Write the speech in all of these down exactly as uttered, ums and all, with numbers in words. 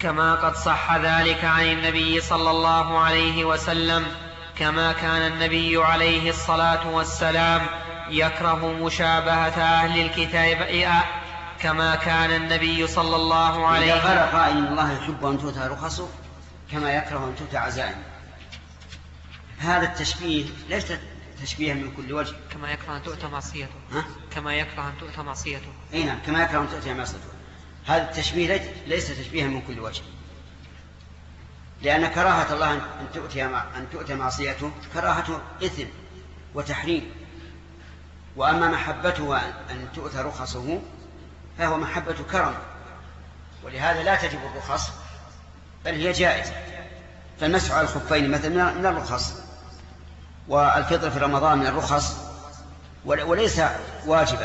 كما قد صح ذلك عن النبي صلى الله عليه وسلم، كما كان النبي عليه الصلاة والسلام يكره مشابهة أهل الكتاب، كما كان النبي صلى الله عليه وسلم. إذا قال قائل إن الله يحب أن تؤتى رخصه كما يكره أن تؤتى عزائم، هذا التشبيه ليس تشبيها من كل وجه. كما يكره أن تؤتى معصيته. ها؟ كما يكره أن تؤتى معصيته. أي نعم، كما يكره أن تؤتى معصيته. هذا التشبيه ليس تشبيها من كل وجه، لأن كراهة الله أن تؤتى أن تؤتى معصيته كراهة إثم وتحريم، وأما محبته أن تؤتى رخصه فهو محبة كرم، ولهذا لا تجب الرخص بل هي جائزة. فالمسح على الخفين مثلا من الرخص، والفطر في رمضان من الرخص، وليس واجبا.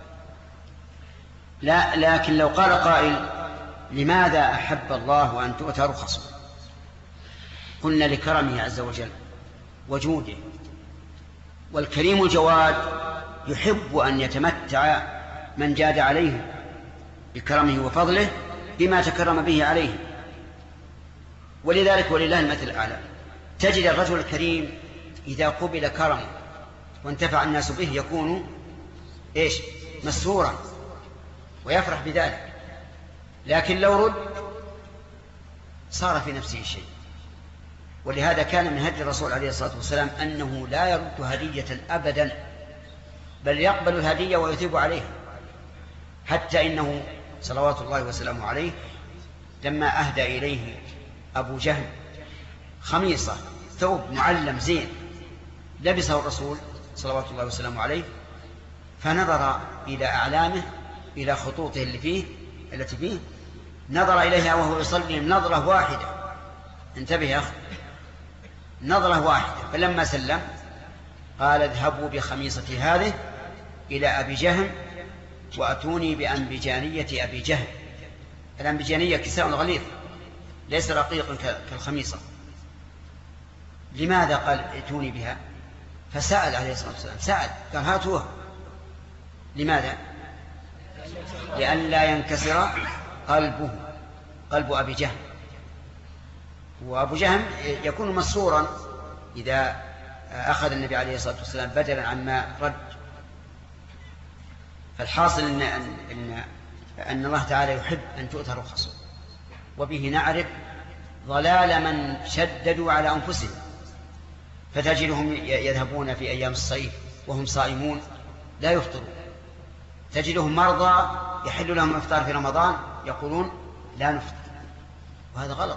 لا، لكن لو قال قائل لماذا أحب الله أن تؤتى رخصه؟ قلنا لكرمه عز وجل وجوده، والكريم الجواد يحب أن يتمتع من جاد عليه بكرمه وفضله بما تكرم به عليه. ولذلك ولله المثل الأعلى، تجد الرجل الكريم إذا قبل كرمه وانتفع الناس به يكون إيش؟ مسرورا ويفرح بذلك، لكن لو رد صار في نفسه شيء. ولهذا كان من هدي الرسول عليه الصلاة والسلام أنه لا يرد هدية أبدا، بل يقبل الهدية ويثيب عليها، حتى إنه صلوات الله وسلامه عليه لما أهدى إليه أبو جهل خميصة ثوب معلم زين لبسه الرسول صلوات الله وسلامه عليه، فنظر إلى أعلامه إلى خطوطه اللي فيه التي فيه، نظر إليها وهو يصلي نظرة واحدة. انتبه يا أخي، نظرة واحدة. فلما سلم قال اذهبوا بخميصتي هذه إلى أبي جهل وأتوني بأنبجانية أبي جهل. الأنبجانية كساء غليظ ليس رقيق كالخميصة. لماذا قال ائتوني بها؟ فسأل عليه الصلاة والسلام، سأل قال هاتوها. لماذا؟ لئلا ينكسر قلبه، قلب أبي جهل. وأبو جهل يكون مسرورا إذا أخذ النبي عليه الصلاة والسلام بدلا عما رد. فالحاصل إن, إن, أن الله تعالى يحب أن تؤتى رخصه، وبه نعرف ضلال من شددوا على أنفسهم، فتجدهم يذهبون في أيام الصيف وهم صائمون لا يفطرون، تجدهم مرضى يحل لهم الإفطار في رمضان يقولون لا نفطر، وهذا غلط.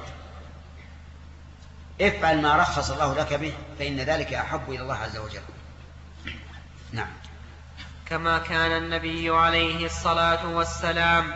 افعل ما رخص الله لك به فإن ذلك أحب إلى الله عز وجل. نعم. كما كان النبي عليه الصلاة والسلام.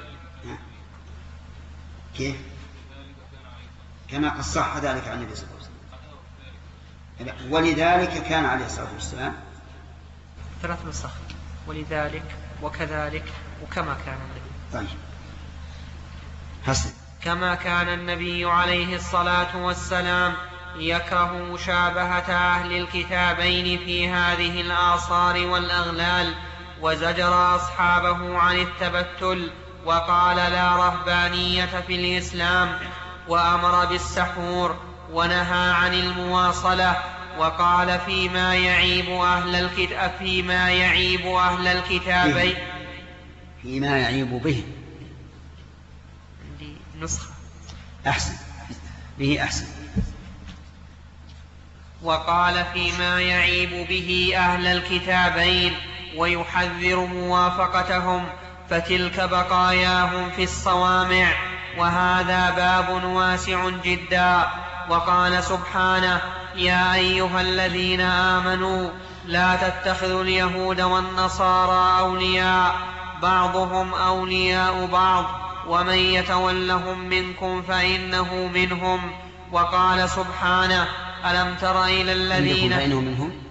كيف؟ كما قد صح ذلك عن النبي صلى الله عليه وسلم. ولذلك كان عليه الصلاة والسلام ثلاث نسخ، ولذلك وكذلك وكما كان النبي. طيب حسن. كما كان النبي عليه الصلاة والسلام يكره مشابهة أهل الكتابين في هذه الآثار والأغلال، وزجر أصحابه عن التبتل، وقال لا رهبانية في الإسلام، وأمر بالسحور، ونهى عن المواصلة، وقال فيما يعيب أهل الكتاب فيما يعيب أهل الكتابين فيما يعيب به عندي نسخة أحسن به أحسن. وقال فيما يعيب به أهل الكتابين ويحذر موافقتهم، فتلك بقاياهم في الصوامع، وهذا باب واسع جدا. وقال سبحانه يا أيها الذين آمنوا لا تتخذوا اليهود والنصارى أولياء بعضهم أولياء بعض ومن يتولهم منكم فإنه منهم. وقال سبحانه ألم تر إلى الذين منهم.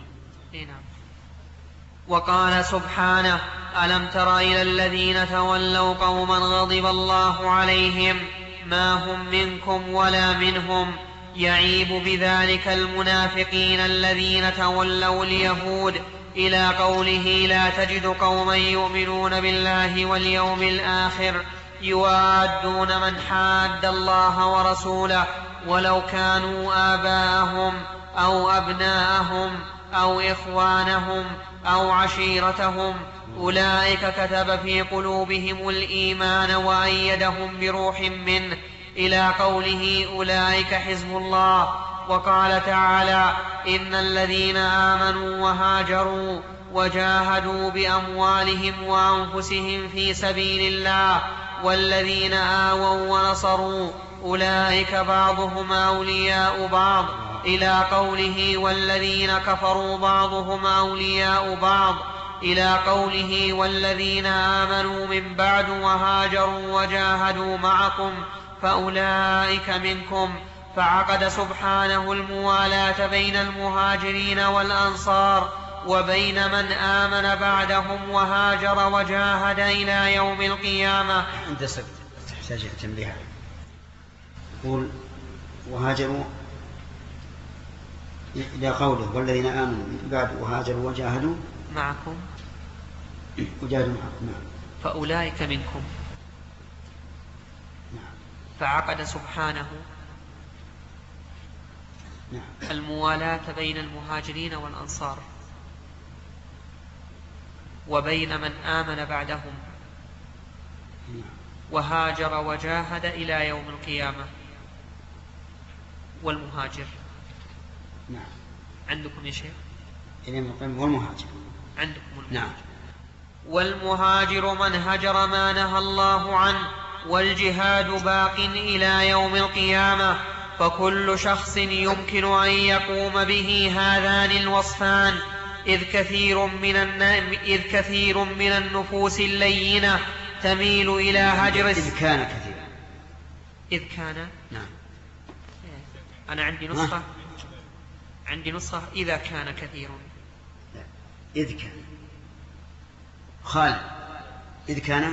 وقال سبحانه ألم تر إلى الذين تولوا قوما غضب الله عليهم ما هم منكم ولا منهم، يعيب بذلك المنافقين الذين تولوا اليهود، إلى قوله لا تجد قوما يؤمنون بالله واليوم الآخر يوادون من حاد الله ورسوله ولو كانوا آباءهم أو أبناءهم أو إخوانهم أو عشيرتهم أولئك كتب في قلوبهم الإيمان وأيدهم بروح منه إلى قوله أولئك حزب الله. وقال تعالى إن الذين آمنوا وهاجروا وجاهدوا بأموالهم وأنفسهم في سبيل الله والذين آووا ونصروا أولئك بعضهم أولياء بعض إلى قوله والذين كفروا بعضهم أولياء بعض إلى قوله والذين آمنوا من بعد وهاجروا وجاهدوا معكم فأولئك منكم. فعقد سبحانه الموالاة بين المهاجرين والأنصار وبين من آمن بعدهم وهاجر وجاهد إلى يوم القيامة. عند سبت تحتاج تنبيه. يقول وهاجروا إلى قوله والذين آمنوا بعد وهاجروا وجاهدوا معكم وجاهدوا معكم. نعم. فأولئك منكم. نعم. فعقد سبحانه نعم. الموالاة بين المهاجرين والأنصار وبين من آمن بعدهم وهاجر وجاهد إلى يوم القيامة. والمهاجر نعم. عندكم يا شيخ؟ والمهاجر عندكم المهاجر. نعم. والمهاجر من هجر ما نهى الله عنه والجهاد باق إلى يوم القيامة. فكل شخص يمكن أن يقوم به هذان الوصفان إذ كثير من, إذ كثير من النفوس اللينة تميل إلى هجر إذ كان كثيرا. إذ كان نعم. أنا عندي نسخة عندي نسخة إذا كان كثير. إذ كان خالد إذ كان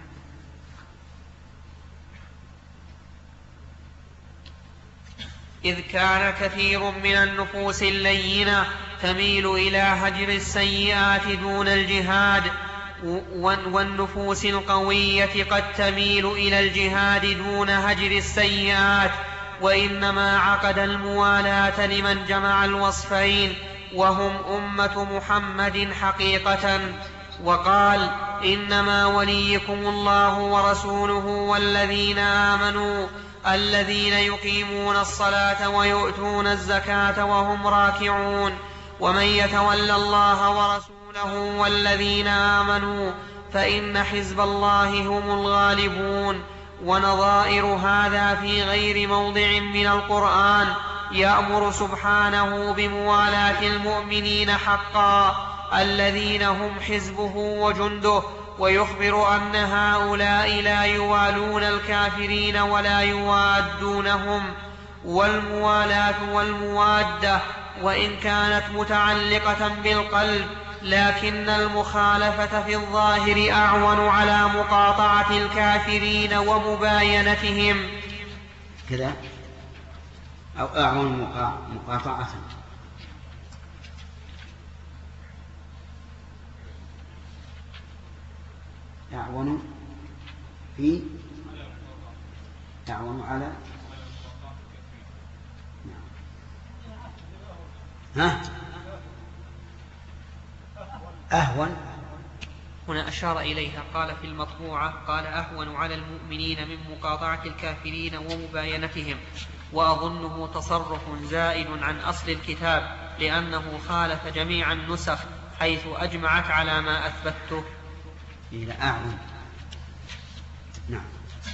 إذ كان كثير من النفوس اللينة تميل إلى هجر السيئات دون الجهاد والنفوس القوية قد تميل إلى الجهاد دون هجر السيئات. وإنما عقد الموالاة لمن جمع الوصفين وهم أمة محمد حقيقة. وقال إنما وليكم الله ورسوله والذين آمنوا الذين يقيمون الصلاة ويؤتون الزكاة وهم راكعون. ومن يتول الله ورسوله والذين آمنوا فإن حزب الله هم الغالبون. ونظائر هذا في غير موضع من القرآن يأمر سبحانه بموالاة المؤمنين حقا الذين هم حزبه وجنده ويخبر أن هؤلاء لا يوالون الكافرين ولا يوادونهم. والموالاة والموادة وإن كانت متعلقة بالقلب لكن المخالفة في الظاهر أعون على مقاطعة الكافرين ومباينتهم كذا أو أعون مقاطعة أعون في أعون على ها أهون. هنا أشار إليها قال في المطبوعة قال أهون على المؤمنين من مقاطعة الكافرين ومباينتهم. وأظنه تصرف زائد عن أصل الكتاب لأنه خالف جميع النسخ حيث أجمعت على ما أثبته. إلى أعون. نعم.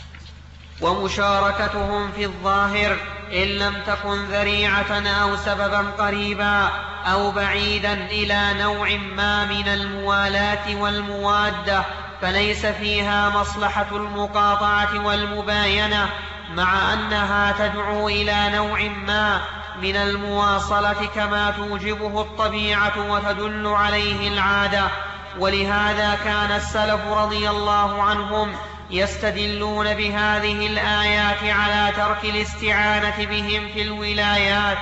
ومشاركتهم في الظاهر إن لم تكن ذريعة أو سببا قريبا أو بعيدا إلى نوع ما من الموالاة والموادة فليس فيها مصلحة المقاطعة والمباينة مع أنها تدعو إلى نوع ما من المواصلة كما توجبه الطبيعة وتدل عليه العادة. ولهذا كان السلف رضي الله عنهم يستدلون بهذه الآيات على ترك الاستعانة بهم في الولايات.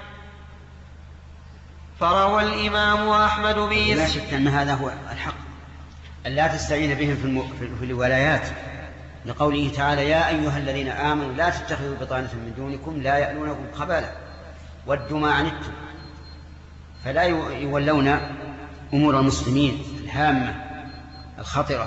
فروى الإمام أحمد بن لا شك أن هذا هو الحق، أن لا تستعين بهم في, الم... في الولايات، لقوله تعالى يا أيها الذين آمنوا لا تتخذوا بطانة من دونكم لا يألونكم خبالا ودوا ما عنتم، فلا يولون أمور المسلمين الهامة الخطرة.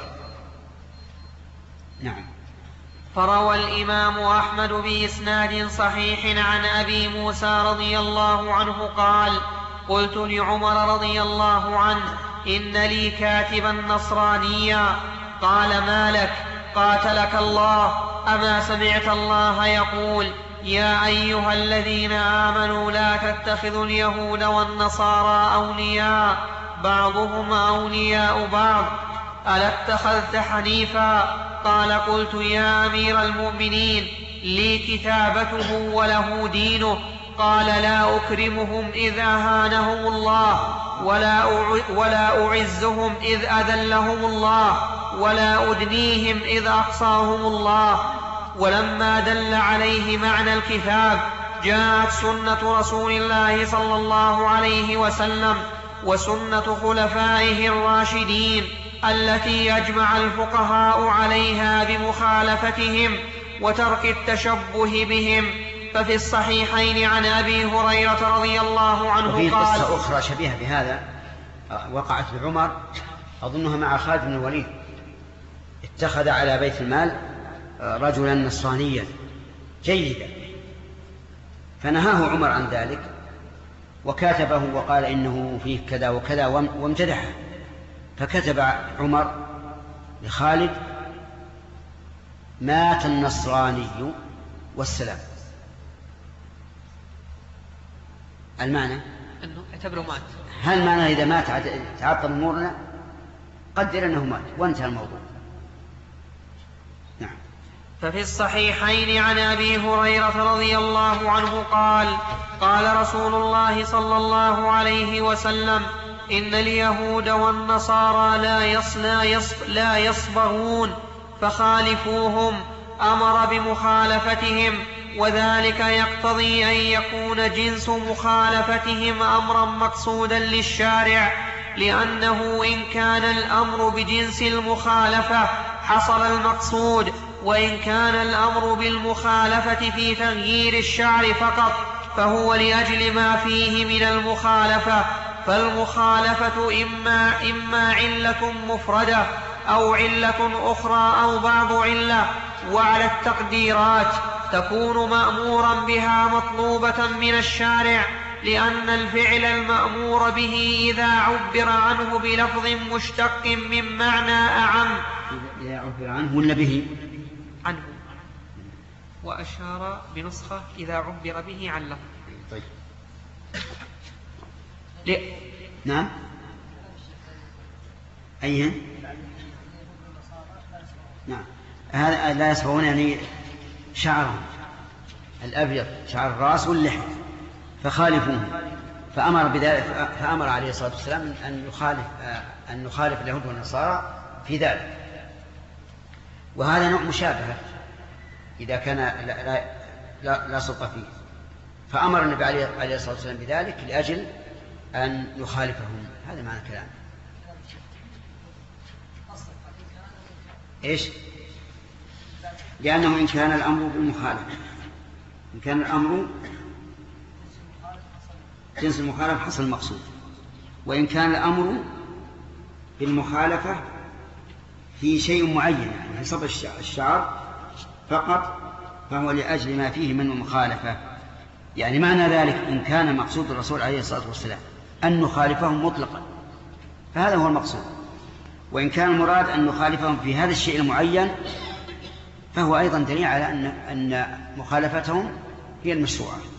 نعم. فروى الإمام أحمد بإسناد صحيح عن أبي موسى رضي الله عنه قال قلت لعمر رضي الله عنه إن لي كاتبا نصرانيا، قال ما لك؟ قاتلك الله، أما سمعت الله يقول يا أيها الذين آمنوا لا تتخذوا اليهود والنصارى أولياء بعضهم أولياء بعض، ألا اتخذت حنيفا؟ قال قلت يا أمير المؤمنين لي كتابته وله دينه. قال لا أكرمهم إذ أهانهم الله، ولا ولا أعزهم إذ أذلهم الله، ولا أدنيهم إذ أقصاهم الله. ولما دل عليه معنى الكتاب جاءت سنة رسول الله صلى الله عليه وسلم وسنة خلفائه الراشدين التي يجمع الفقهاء عليها بمخالفتهم وترك التشبه بهم. ففي الصحيحين عن أبي هريرة رضي الله عنه وفي قال قصة أخرى شبيهة بهذا وقعت لعمر أظنها مع خالد بن الوليد، اتخذ على بيت المال رجلا نصرانيا جيدا فنهاه عمر عن ذلك وكاتبه وقال إنه فيه كذا وكذا وامتدحه، فكتب عمر لخالد مات النصراني والسلام. المعنى أنه اعتبره مات. هل معنى إذا مات تعطل أمورنا؟ قدر أنه مات وانتهى الموضوع. نعم. ففي الصحيحين عن أبي هريرة رضي الله عنه قال قال رسول الله صلى الله عليه وسلم إن اليهود والنصارى لا يصلا يص لا يصبرون فخالفوهم، أمر بمخالفتهم، وذلك يقتضي أن يكون جنس مخالفتهم أمرا مقصودا للشارع، لأنه إن كان الأمر بجنس المخالفة حصل المقصود، وإن كان الأمر بالمخالفة في تغيير الشعر فقط فهو لأجل ما فيه من المخالفة. فالمخالفة إما, إما علة مفردة أو علة أخرى أو بعض علة، وعلى التقديرات تكون مأمورا بها مطلوبة من الشارع، لأن الفعل المأمور به إذا عبر عنه بلفظ مشتق من معنى أعم. إذا عبر عنه ولا به؟ عنه. وأشار بنسخة إذا عبر به عن لفظ. طيب. ل... نعم. أيها؟ نعم. هذا لا يصبغون يعني شعرهم الأبيض شعر الرأس واللحية فخالفوهم، فأمر بذلك، فأمر عليه الصلاة والسلام أن يخالف أن نخالف اليهود والنصارى في ذلك. وهذا نوع مشابهة إذا كان لا, لا, لا, لا سلطة فيه، فأمر النبي عليه الصلاة والسلام بذلك لأجل أن يخالفهم. هذا معنى الكلام. إيش؟ لأنه إن كان الأمر بالمخالفة، إن كان الأمر جنس المخالفة حصل المقصود، وإن كان الأمر بالمخالفة في شيء معين يعني حسب الشعر فقط فهو لأجل ما فيه من المخالفة. يعني معنى ذلك إن كان مقصود الرسول عليه الصلاة والسلام أن نخالفهم مطلقا فهذا هو المقصود، وإن كان المراد أن نخالفهم في هذا الشيء المعين فهو أيضا دليل على أن أن مخالفتهم هي المشروعة.